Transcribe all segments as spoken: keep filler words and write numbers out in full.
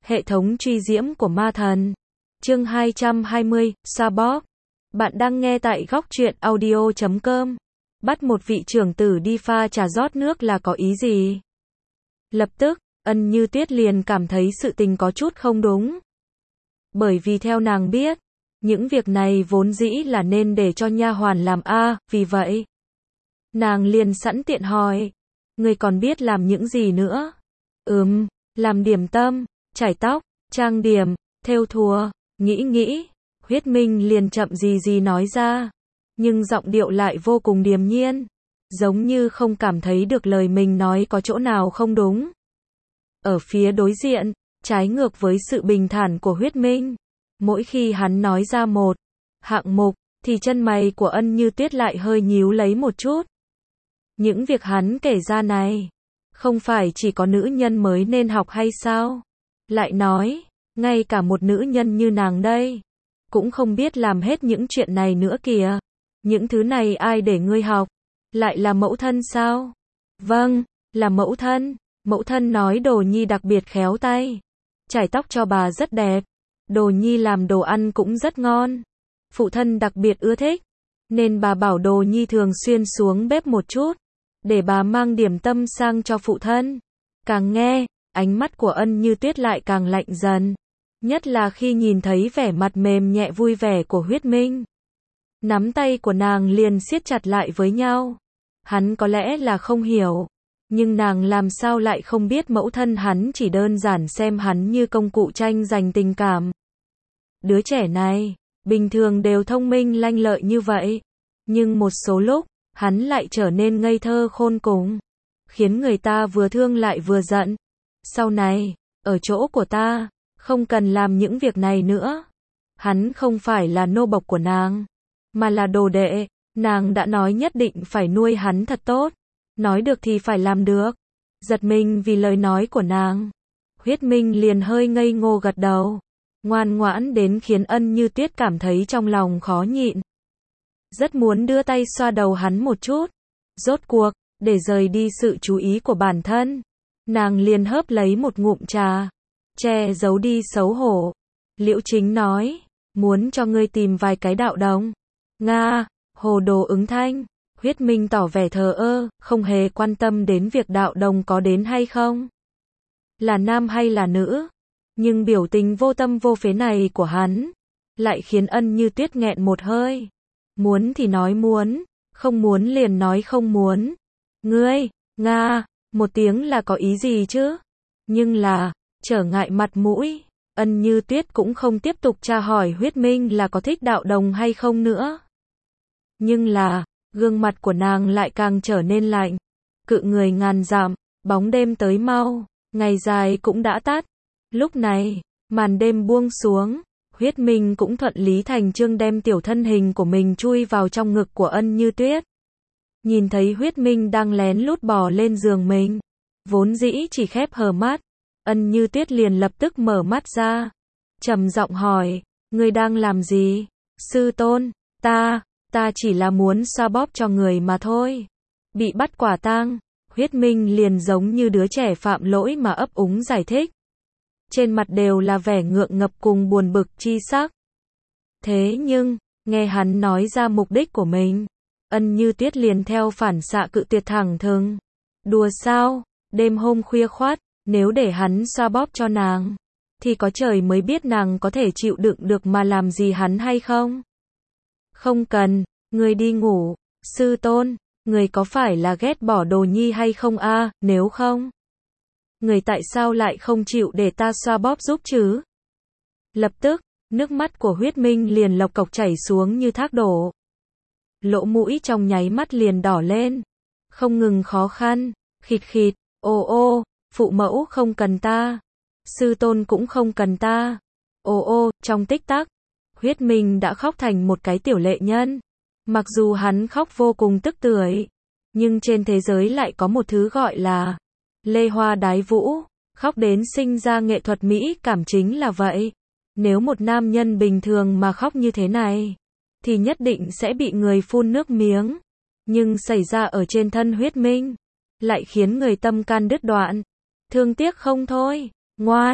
Hệ thống truy diễm của ma thần. Chương hai trăm hai mươi, xoa bóp. Bạn đang nghe tại góc truyện audio chấm com. Bắt một vị trưởng tử đi pha trà rót nước là có ý gì? Lập tức, Ân Như Tuyết liền cảm thấy sự tình có chút không đúng. Bởi vì theo nàng biết, những việc này vốn dĩ là nên để cho nha hoàn làm a, vì vậy, nàng liền sẵn tiện hỏi, người còn biết làm những gì nữa? Ừm, làm điểm tâm, chải tóc, trang điểm, thêu thùa, nghĩ nghĩ, Huyết Minh liền chậm gì gì nói ra, nhưng giọng điệu lại vô cùng điềm nhiên, giống như không cảm thấy được lời mình nói có chỗ nào không đúng. Ở phía đối diện, trái ngược với sự bình thản của Huyết Minh, mỗi khi hắn nói ra một hạng mục, thì chân mày của Ân Như Tuyết lại hơi nhíu lấy một chút. Những việc hắn kể ra này, không phải chỉ có nữ nhân mới nên học hay sao? Lại nói, ngay cả một nữ nhân như nàng đây, cũng không biết làm hết những chuyện này nữa kìa. Những thứ này ai để ngươi học? Lại là mẫu thân sao? Vâng, là mẫu thân. Mẫu thân nói Đồ Nhi đặc biệt khéo tay. Chải tóc cho bà rất đẹp. Đồ Nhi làm đồ ăn cũng rất ngon. Phụ thân đặc biệt ưa thích. Nên bà bảo Đồ Nhi thường xuyên xuống bếp một chút, để bà mang điểm tâm sang cho phụ thân. Càng nghe, ánh mắt của Ân Như Tuyết lại càng lạnh dần. Nhất là khi nhìn thấy vẻ mặt mềm nhẹ vui vẻ của Huyết Minh. Nắm tay của nàng liền siết chặt lại với nhau. Hắn có lẽ là không hiểu, nhưng nàng làm sao lại không biết mẫu thân hắn chỉ đơn giản xem hắn như công cụ tranh giành tình cảm. Đứa trẻ này, bình thường đều thông minh lanh lợi như vậy, nhưng một số lúc, hắn lại trở nên ngây thơ khôn cùng, khiến người ta vừa thương lại vừa giận. Sau này, ở chỗ của ta, không cần làm những việc này nữa. Hắn không phải là nô bộc của nàng, mà là đồ đệ. Nàng đã nói nhất định phải nuôi hắn thật tốt. Nói được thì phải làm được. Giật mình vì lời nói của nàng, Huyết Minh liền hơi ngây ngô gật đầu, ngoan ngoãn đến khiến Ân Như Tuyết cảm thấy trong lòng khó nhịn. Rất muốn đưa tay xoa đầu hắn một chút. Rốt cuộc, để rời đi sự chú ý của bản thân, nàng liền hớp lấy một ngụm trà, che giấu đi xấu hổ. Liễu Chính nói, muốn cho ngươi tìm vài cái đạo đồng. Nga, hồ đồ ứng thanh. Huyết Minh tỏ vẻ thờ ơ, không hề quan tâm đến việc đạo đồng có đến hay không, là nam hay là nữ. Nhưng biểu tình vô tâm vô phế này của hắn, lại khiến Ân Như Tuyết nghẹn một hơi. Muốn thì nói muốn, không muốn liền nói không muốn. Ngươi, Nga, một tiếng là có ý gì chứ? Nhưng là, trở ngại mặt mũi, Ân Như Tuyết cũng không tiếp tục tra hỏi Huyết Minh là có thích đạo đồng hay không nữa. Nhưng là, gương mặt của nàng lại càng trở nên lạnh. Cự người ngàn dặm, bóng đêm tới mau, ngày dài cũng đã tắt. Lúc này, màn đêm buông xuống, Huyết Minh cũng thuận lý thành chương đem tiểu thân hình của mình chui vào trong ngực của Ân Như Tuyết. Nhìn thấy Huyết Minh đang lén lút bò lên giường mình, vốn dĩ chỉ khép hờ mắt, Ân Như Tuyết liền lập tức mở mắt ra, trầm giọng hỏi, ngươi đang làm gì? Sư tôn, ta, ta chỉ là muốn xoa bóp cho người mà thôi. Bị bắt quả tang, Huyết Minh liền giống như đứa trẻ phạm lỗi mà ấp úng giải thích. Trên mặt đều là vẻ ngượng ngập cùng buồn bực chi sắc. Thế nhưng, nghe hắn nói ra mục đích của mình, Ân Như Tuyết liền theo phản xạ cự tuyệt thẳng thừng. Đùa sao, đêm hôm khuya khoắt, nếu để hắn xoa bóp cho nàng, thì có trời mới biết nàng có thể chịu đựng được mà làm gì hắn hay không. Không cần, người đi ngủ. Sư tôn, người có phải là ghét bỏ Đồ Nhi hay không a? À, nếu không, người tại sao lại không chịu để ta xoa bóp giúp chứ? Lập tức, nước mắt của Huyết Minh liền lộc cộc chảy xuống như thác đổ. Lỗ mũi trong nháy mắt liền đỏ lên, không ngừng khó khăn, khịt khịt, ô ô, phụ mẫu không cần ta, sư tôn cũng không cần ta, ô ô, trong tích tắc, Huyết Minh đã khóc thành một cái tiểu lệ nhân. Mặc dù hắn khóc vô cùng tức tưởi, nhưng trên thế giới lại có một thứ gọi là lê hoa đái vũ, khóc đến sinh ra nghệ thuật mỹ cảm chính là vậy. Nếu một nam nhân bình thường mà khóc như thế này, thì nhất định sẽ bị người phun nước miếng. Nhưng xảy ra ở trên thân Huyết Minh, lại khiến người tâm can đứt đoạn, thương tiếc không thôi. Ngoan,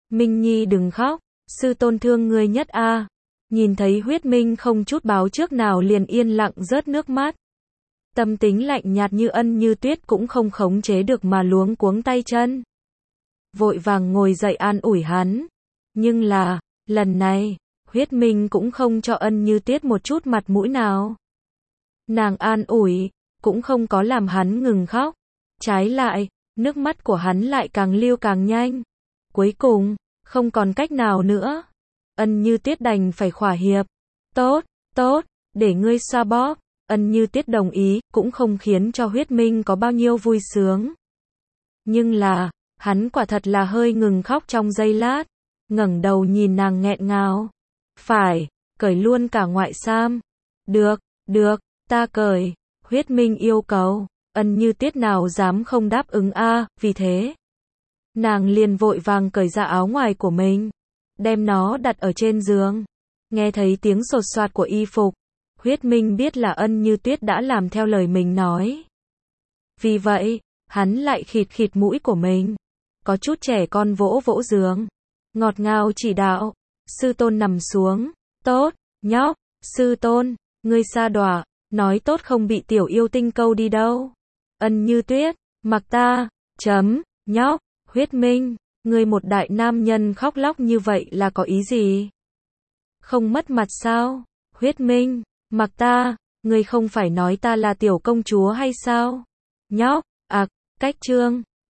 Minh Nhi đừng khóc, sư tôn thương ngươi nhất a. Nhìn thấy Huyết Minh không chút báo trước nào liền yên lặng rớt nước mắt. Tâm tính lạnh nhạt như Ân Như Tuyết cũng không khống chế được mà luống cuống tay chân. Vội vàng ngồi dậy an ủi hắn. Nhưng là, lần này, Huyết Minh cũng không cho Ân Như Tuyết một chút mặt mũi nào. Nàng an ủi, cũng không có làm hắn ngừng khóc. Trái lại, nước mắt của hắn lại càng lưu càng nhanh. Cuối cùng, không còn cách nào nữa. Ân Như Tuyết đành phải khỏa hiệp. Tốt, tốt, để ngươi xoa bóp. Ân Như Tuyết đồng ý, cũng không khiến cho Huyết Minh có bao nhiêu vui sướng. Nhưng là, hắn quả thật là hơi ngừng khóc trong giây lát. Ngẩng đầu nhìn nàng nghẹn ngào. Phải, cởi luôn cả ngoại sam. Được, được, ta cởi. Huyết Minh yêu cầu. Ân Như Tuyết nào dám không đáp ứng a, vì thế. Nàng liền vội vàng cởi ra áo ngoài của mình. Đem nó đặt ở trên giường. Nghe thấy tiếng sột soạt của y phục. Huyết Minh biết là Ân Như Tuyết đã làm theo lời mình nói. Vì vậy, hắn lại khịt khịt mũi của mình. Có chút trẻ con vỗ vỗ giường. Ngọt ngào chỉ đạo. Sư tôn nằm xuống. Tốt, nhóc, sư tôn, ngươi sa đọa, nói tốt không bị tiểu yêu tinh câu đi đâu. Ân Như Tuyết, mặc ta, chấm, nhóc, Huyết Minh, ngươi một đại nam nhân khóc lóc như vậy là có ý gì? Không mất mặt sao? Huyết Minh, mặc ta, ngươi không phải nói ta là tiểu công chúa hay sao? Nhóc, ạc, cách chương.